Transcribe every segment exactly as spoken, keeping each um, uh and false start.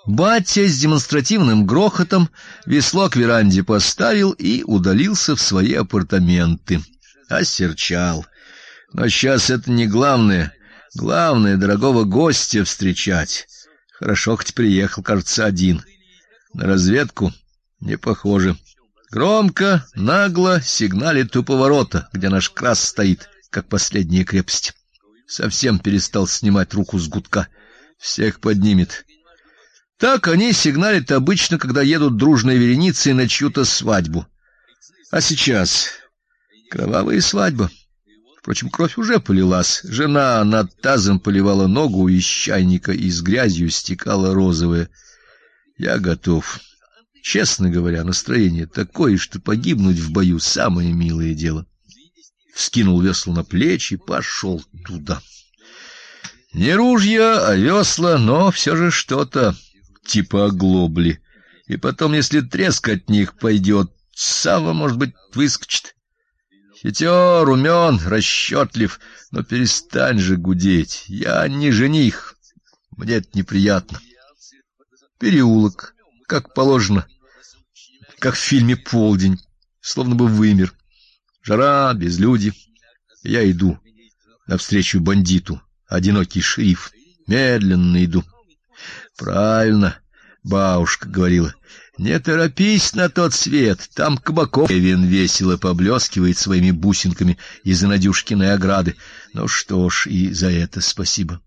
Батя с демонстративным грохотом весло к веранде поставил и удалился в свои апартаменты. Осерчал. Но сейчас это не главное. Главное — дорогого гостя встречать. Хорошо, хоть приехал, кажется, один. На разведку не похоже. Громко, нагло сигналит у поворота, где наш крас стоит, как последняя крепость. Совсем перестал снимать руку с гудка. Всех поднимет. Так они сигналят обычно, когда едут дружной вереницей на чью-то свадьбу. А сейчас кровавая свадьба. Впрочем, кровь уже полилась. Жена над тазом поливала ногу из чайника, и с грязью стекала розовая. Я готов. Честно говоря, настроение такое, что погибнуть в бою самое милое дело. Вскинул весло на плечи, пошел туда. Не ружья, а весла, но все же что-то типа оглобли. И потом, если треск от них пойдет, Сава, может быть, выскочит. Хитер, умен, расчетлив, но перестань же гудеть. Я не жених. Мне это неприятно. Переулок, как положено, как в фильме «Полдень», словно бы вымер. Жара, безлюдье. Я иду навстречу бандиту, одинокий шериф. Медленно иду. Правильно, бабушка говорила. Не торопись на тот свет, там кабаков. Эвен весело поблескивает своими бусинками из-за Надюшкиной ограды. Ну что ж, и за это спасибо.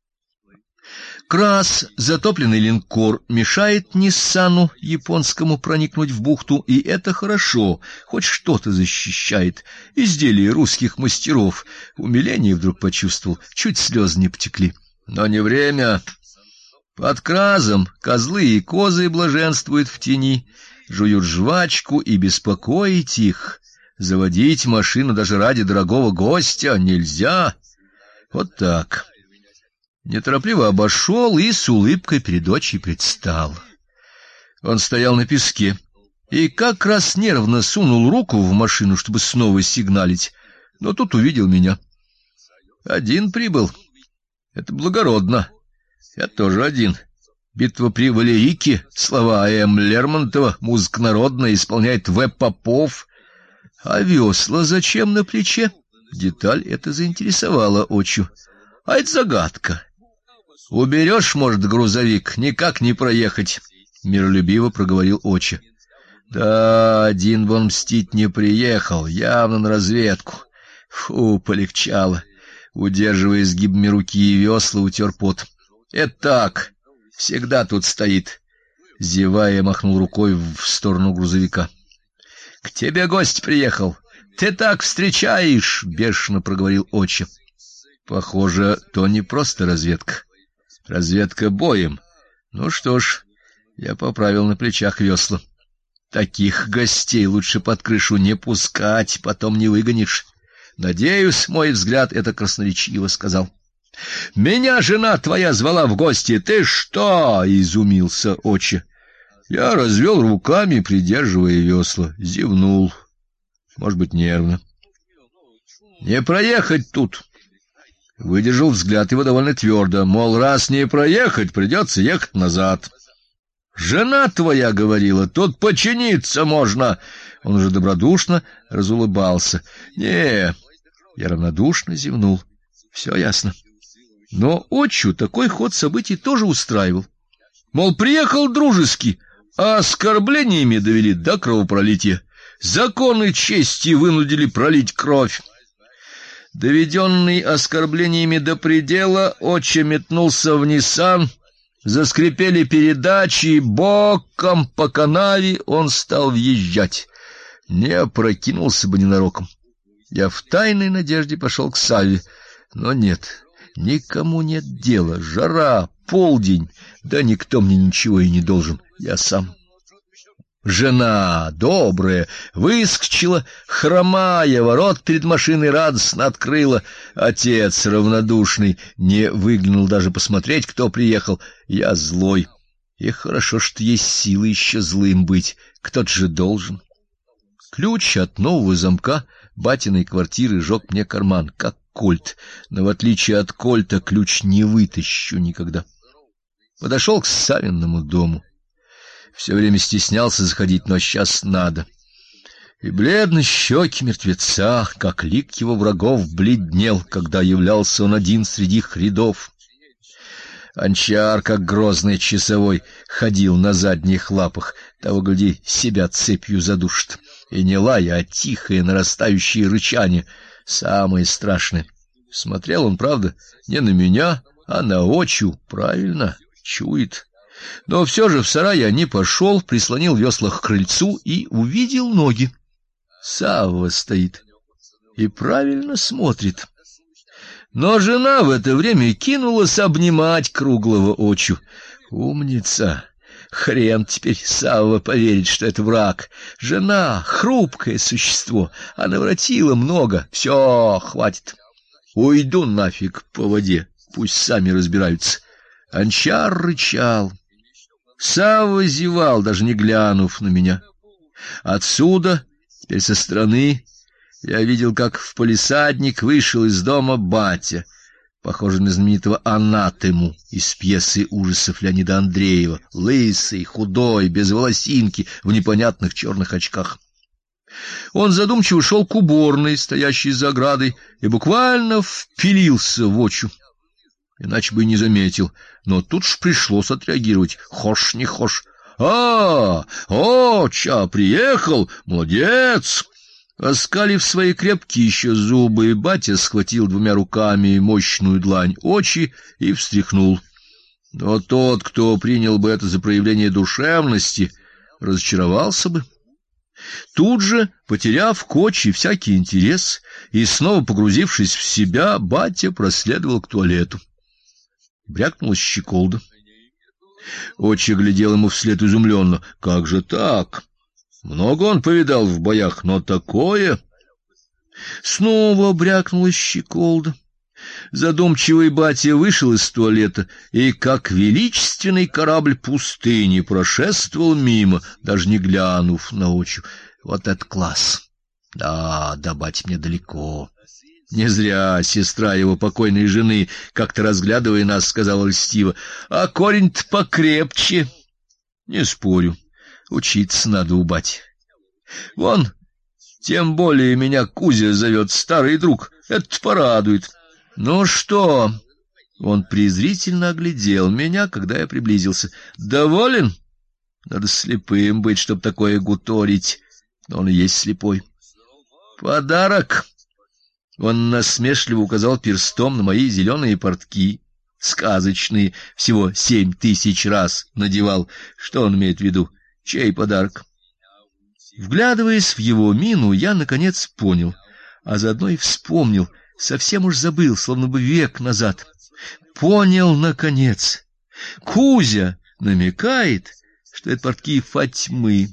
Крас, затопленный линкор, мешает Ниссану японскому проникнуть в бухту, и это хорошо, хоть что-то защищает. Изделия русских мастеров. Умиление вдруг почувствовал, чуть слезы не потекли. Но не время. Под Кразом козлы и козы блаженствуют в тени, жуют жвачку, и беспокоить их, заводить машину даже ради дорогого гостя нельзя. Вот так. Неторопливо обошел и с улыбкой перед очи предстал. Он стоял на песке и как раз нервно сунул руку в машину, чтобы снова сигналить, но тут увидел меня. Один прибыл. Это благородно. Я тоже один. Битва при Валерике, слова М. Лермонтова, музыка народная, исполняет В. Попов. А весла зачем на плече? Деталь эта заинтересовала Очу. А это загадка. Уберешь, может, грузовик, никак не проехать, миролюбиво проговорил Оча. Да, один вон мстить не приехал, явно на разведку. Фу, полегчало. Удерживая сгибами руки и весла, утер пот. Это так, всегда тут стоит. Зевая, махнул рукой в сторону грузовика. К тебе гость приехал. Ты так встречаешь, бешено проговорил Оча. Похоже, то не просто разведка. Разведка боем. Ну что ж, я поправил на плечах весла. Таких гостей лучше под крышу не пускать, потом не выгонишь. Надеюсь, мой взгляд это красноречиво сказал. Меня жена твоя звала в гости. Ты что? Изумился Оча. Я развел руками, придерживая весла, зевнул. Может быть, нервно. Не проехать тут. Выдержал взгляд его довольно твердо, мол, раз не проехать, придется ехать назад. Жена твоя говорила, тут починиться можно. Он уже добродушно разулыбался. Не, я равнодушно зевнул. Все ясно. Но Очу такой ход событий тоже устраивал. Мол, приехал дружески, а оскорблениями довели до кровопролития. Законы чести вынудили пролить кровь. Доведенный оскорблениями до предела, Оча метнулся в Ниссан, заскрипели передачи, боком по канаве он стал въезжать. Не опрокинулся бы ненароком. Я в тайной надежде пошел к Саве, но нет, никому нет дела, жара, полдень, да никто мне ничего и не должен, я сам. Жена добрая выскочила, хромая, ворот перед машиной радостно открыла. Отец равнодушный не выглянул даже посмотреть, кто приехал. Я злой. И хорошо, что есть силы еще злым быть. Кто-то же должен. Ключ от нового замка батиной квартиры жег мне карман, как кольт. Но в отличие от кольта ключ не вытащу никогда. Подошел к Савинному дому. Все время стеснялся заходить, но сейчас надо. И бледные щеки мертвеца, как лик его врагов, бледнел, когда являлся он один среди их рядов. Анчар, как грозный часовой, ходил на задних лапах, того, гляди, себя цепью задушит. И не лай, а тихое нарастающее рычание, самое страшное. Смотрел он, правда, не на меня, а на Очу, правильно, чует. Но все же в сарай я не пошел, прислонил весла к крыльцу и увидел ноги. Савва стоит и правильно смотрит. Но жена в это время кинулась обнимать круглого Очу. Умница! Хрен теперь Савва поверит, что это враг. Жена — хрупкое существо, а наворотила много. Все, хватит. Уйду нафиг по воде, пусть сами разбираются. Анчар рычал. Савва зевал, даже не глянув на меня. Отсюда, теперь со стороны, я видел, как в палисадник вышел из дома батя, похожий на знаменитого Анатему из пьесы ужасов Леонида Андреева, лысый, худой, без волосинки, в непонятных черных очках. Он задумчиво шел к уборной, стоящей за оградой, и буквально впилился в Очу. Иначе бы и не заметил, но тут ж пришлось отреагировать, хошь не хошь. «А, Оча, приехал! Молодец!» Оскалив свои крепкие еще зубы, батя схватил двумя руками мощную длань Очи и встряхнул. Но тот, кто принял бы это за проявление душевности, разочаровался бы. Тут же, потеряв к Очи всякий интерес и снова погрузившись в себя, батя проследовал к туалету. Брякнула щеколда. Очи глядел ему вслед изумленно. Как же так? Много он повидал в боях, но такое... Снова брякнула щеколда. Задумчивый батя вышел из туалета и, как величественный корабль пустыни, прошествовал мимо, даже не глянув на Очу. Вот это класс! Да, до бати мне далеко. Не зря сестра его покойной жены, как-то разглядывая нас, сказала льстиво: а корень-то покрепче. Не спорю, учиться надо у бати. Вон, тем более меня Кузя зовет, старый друг, это порадует. Ну что? Он презрительно оглядел меня, когда я приблизился. Доволен? Надо слепым быть, чтоб такое гуторить. Но он и есть слепой. Подарок. Он насмешливо указал перстом на мои зеленые портки, сказочные, всего семь тысяч раз надевал. Что он имеет в виду? Чей подарок? Вглядываясь в его мину, я наконец понял, а заодно и вспомнил, совсем уж забыл, словно бы век назад. Понял наконец. Кузя намекает, что это портки Фатьмы.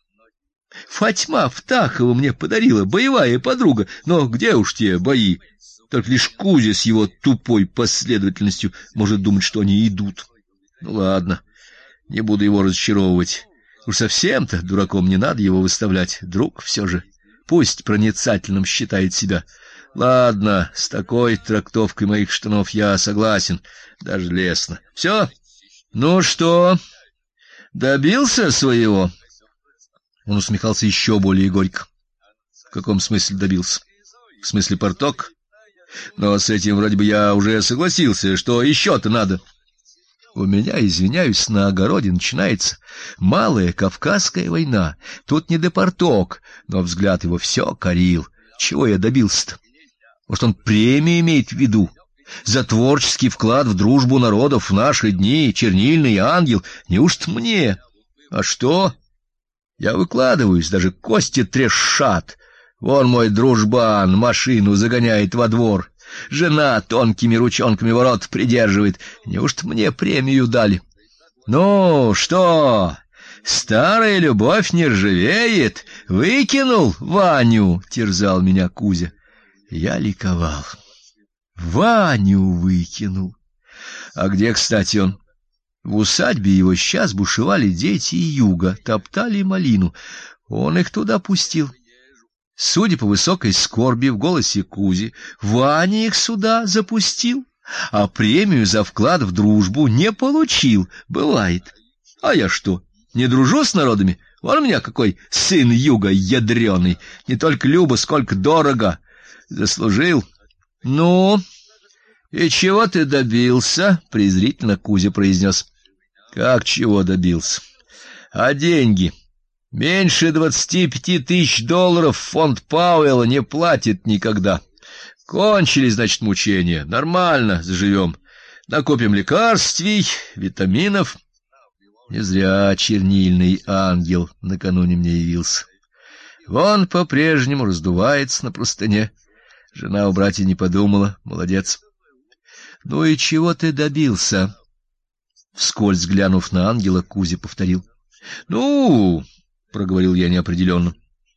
Фатьма Втахова мне подарила, боевая подруга, но где уж те бои? Только лишь Кузя с его тупой последовательностью может думать, что они идут. Ну ладно, не буду его разочаровывать. Уж совсем-то дураком не надо его выставлять, друг все же. Пусть проницательным считает себя. Ладно, с такой трактовкой моих штанов я согласен, даже лестно. Все? Ну что, добился своего? Он усмехался еще более горько. В каком смысле добился? В смысле порток? Но с этим вроде бы я уже согласился. Что еще-то надо? У меня, извиняюсь, на огороде начинается малая Кавказская война. Тут не до порток, но взгляд его все корил. Чего я добился-то? Может, он премию имеет в виду? За творческий вклад в дружбу народов в наши дни, чернильный ангел. Неужто мне? А что? Я выкладываюсь, даже кости трещат. Вон мой дружбан машину загоняет во двор. Жена тонкими ручонками ворот придерживает. Неужто мне премию дали? Ну, что, старая любовь не ржавеет? Выкинул Ваню, терзал меня Кузя. Я ликовал. Ваню выкинул. А где, кстати, он? В усадьбе его сейчас бушевали дети юга, топтали малину. Он их туда пустил. Судя по высокой скорби в голосе Кузи, Ваня их сюда запустил. а премию за вклад в дружбу не получил. Бывает. А я что, не дружу с народами? Вон у меня какой сын юга ядреный. Не только любо, сколько дорого. Заслужил. Ну, и чего ты добился? Презрительно Кузя произнес. Как чего добился? А деньги? Меньше двадцати пяти тысяч долларов фонд Пауэлла не платит никогда. Кончились, значит, мучения. Нормально заживем. Накопим лекарствий, витаминов. Не зря чернильный ангел накануне мне явился. Вон по-прежнему раздувается на простыне. Жена у братья не подумала. Молодец. Ну и чего ты добился? Вскользь глянув на ангела, Кузя повторил. Ну, проговорил я неопределенно.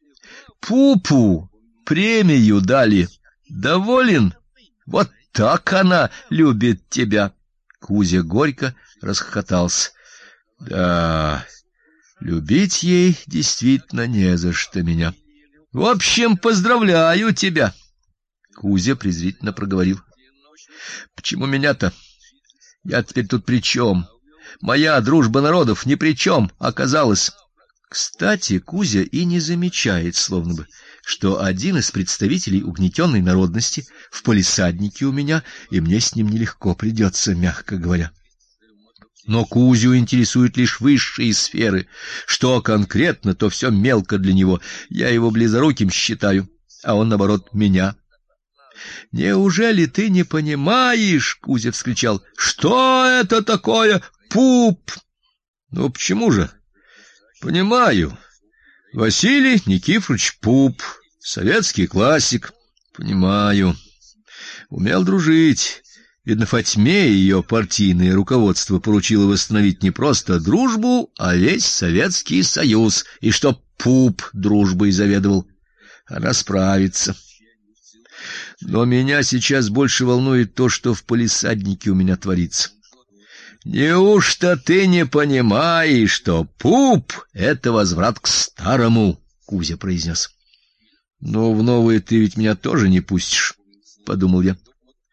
Пупу премию дали. Доволен? Вот так она любит тебя. Кузя горько расхохотался. Да, любить ей действительно не за что меня. В общем, поздравляю тебя. Кузя презрительно проговорил. Почему меня-то? Я теперь тут при чем? Моя дружба народов ни при чем оказалась. Кстати, Кузя и не замечает, словно бы, что один из представителей угнетенной народности в палисаднике у меня, и мне с ним нелегко придется, мягко говоря. Но Кузю интересуют лишь высшие сферы. Что конкретно, то все мелко для него. Я его близоруким считаю, а он, наоборот, меня. Неужели ты не понимаешь, Кузя вскричал, что это такое пуп? Ну почему же? Понимаю. Василий Никифорович Пуп, советский классик. Понимаю. Умел дружить. Видно, Фатьме ее партийное руководство поручило восстановить не просто дружбу, а весь Советский Союз, и чтоб Пуп дружбой заведовал. Она справится. Но меня сейчас больше волнует то, что в палисаднике у меня творится. Неужто ты не понимаешь, что Пуп — это возврат к старому? Кузя произнес. Но в новое ты ведь меня тоже не пустишь, подумал я.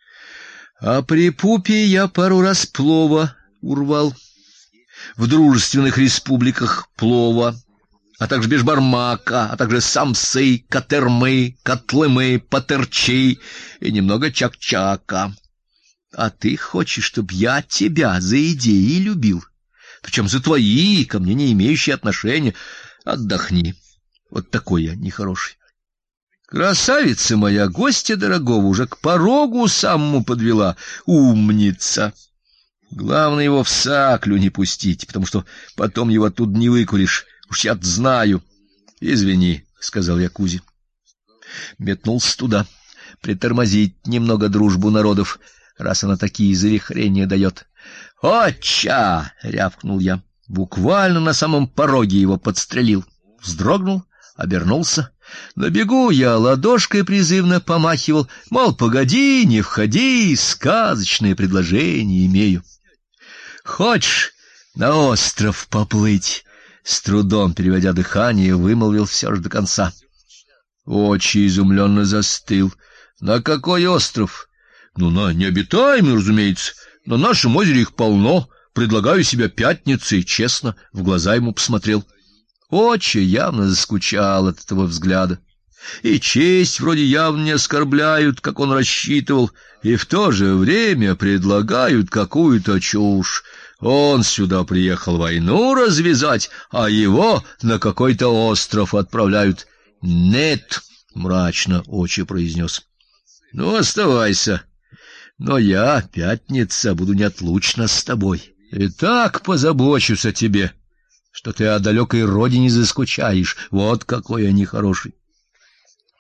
А при Пупе я пару раз плова урвал. В дружественных республиках плова, а также бешбармака, а также самсы, катермы, котлымы, патерчи и немного чак-чака. А ты хочешь, чтобы я тебя за идеи любил, причем за твои, ко мне не имеющие отношения? Отдохни. Вот такой я нехороший. Красавица моя, гостья дорогого уже к порогу самому подвела. Умница. Главное его в саклю не пустить, потому что потом его оттуда не выкуришь. Уж я-то знаю. Извини, сказал я Кузе. Метнулся туда, притормозить немного дружбу народов, раз она такие завихрения дает. «Отча!» — рявкнул я. Буквально на самом пороге его подстрелил. Вздрогнул, обернулся. На бегу я ладошкой призывно помахивал, мол, погоди, не входи, сказочное предложение имею. «Хочешь на остров поплыть?» С трудом переводя дыхание, вымолвил все же до конца. Очи изумленно застыл. «На какой остров?» «Ну, на необитаемый, разумеется. На нашем озере их полно. Предлагаю себя пятницей», — честно в глаза ему посмотрел. Очи явно заскучал от этого взгляда. И честь вроде явно не оскорбляют, как он рассчитывал, и в то же время предлагают какую-то чушь. Он сюда приехал войну развязать, а его на какой-то остров отправляют. «Нет», — мрачно Очи произнес. «Ну, оставайся. Но я, пятница, буду неотлучно с тобой. И так позабочусь о тебе, что ты о далекой родине заскучаешь. Вот какой я нехороший».